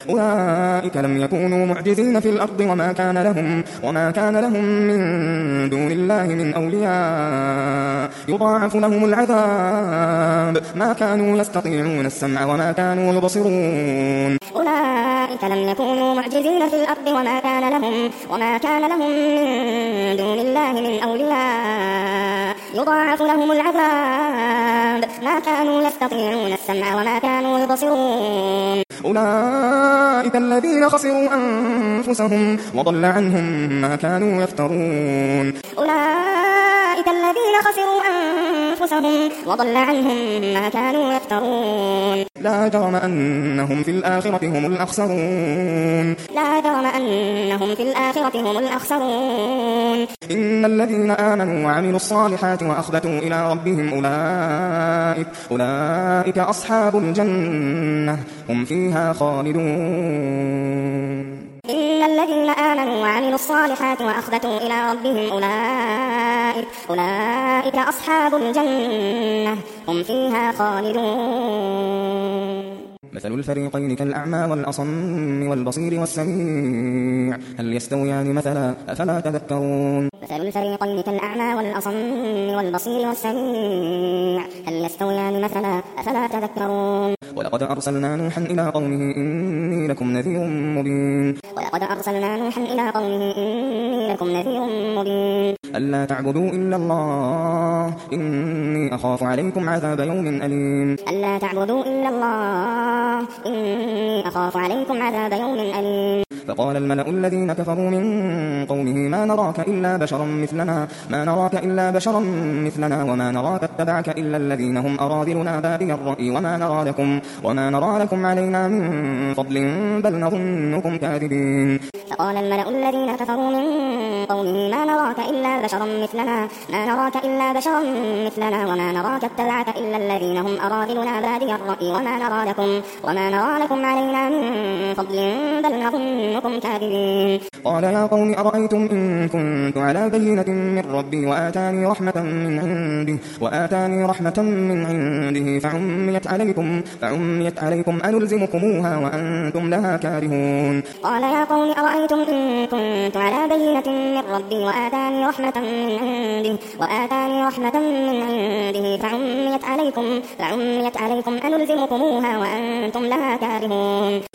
أولئك لم يكونوا معجزين في الأرض وما كان لهم من دون الله من أولياء يضاعف لهم العذاب ما كانوا يستطيعون السمع وما كانوا يبصرون. أولئك لم يكونوا معجزين في الأرض وما كان لهم من دون الله من أولياء يضاعف لهم العذاب ما كانوا يستطيعون السمع وما كانوا يبصرون. أولئك الذين خسروا أنفسهم وضل عنهم ما كانوا يفترون. أولئك الذين خسروا أنفسهم وضل عنهم ما كانوا يفترون. لا جرم أنهم في الآخرة هم الأخسرون. لا جرم أنهم في الآخرة هم الأخسرون. إن الذين آمنوا وعملوا الصالحات وأخبتوا إلى ربهم أولئك أصحاب الجنة هم فيها خالدون. إن الذين آمنوا وعملوا الصالحات وأخبتوا إلى ربهم أولئك أصحاب الجنة هم فيها خالدون. مثل الفريقين كالأعمى والأصم والبصير والسميع هل يستويان مثلا أفلا تذكرون. مثل الفريقين كالأعمى والأصم والبصير والسميع هل يستويان مثلا أفلا تذكرون. ولقد أرسلنا نوحا إلى قومه إني لكم نذير مبين. ولقد أرسلنا نوحا إلى قومه إني لكم نذير مبين. ألا تعبدوا إلا الله إني أخاف عليكم عذاب يوم أليم. ألا تعبدوا إلا الله إني أخاف عليكم عذاب يوم أليم. فقال الملأ الذين كفروا من قومه ما نراك إلا بشرا مثلنا وما نراك اتبعك إلا الذين هم أراذلنا بادي الرأي وما نرى لكم علينا من فضل بل نظنكم كاذبين. فقال الملأ الذين كفروا من قومه ما نراك إلا بشرا مثلنا وما نراك اتبعك إلا الذين هم أراذلنا بادي الرأي وما نرى لكم علينا من فضل بل نظنكم كاذبين. قال يا قوم أرأيتم إن كنت على بينة من ربي وآتاني رحمة من عنده فعميت عليكم أنلزمكموها وأنتم لها كارهون. قال يا قوم أرأيتم إن كنت على بينة من ربي وآتاني رحمة من عنده فعميت عليكم أنلزمكموها وأنتم لها كارهون.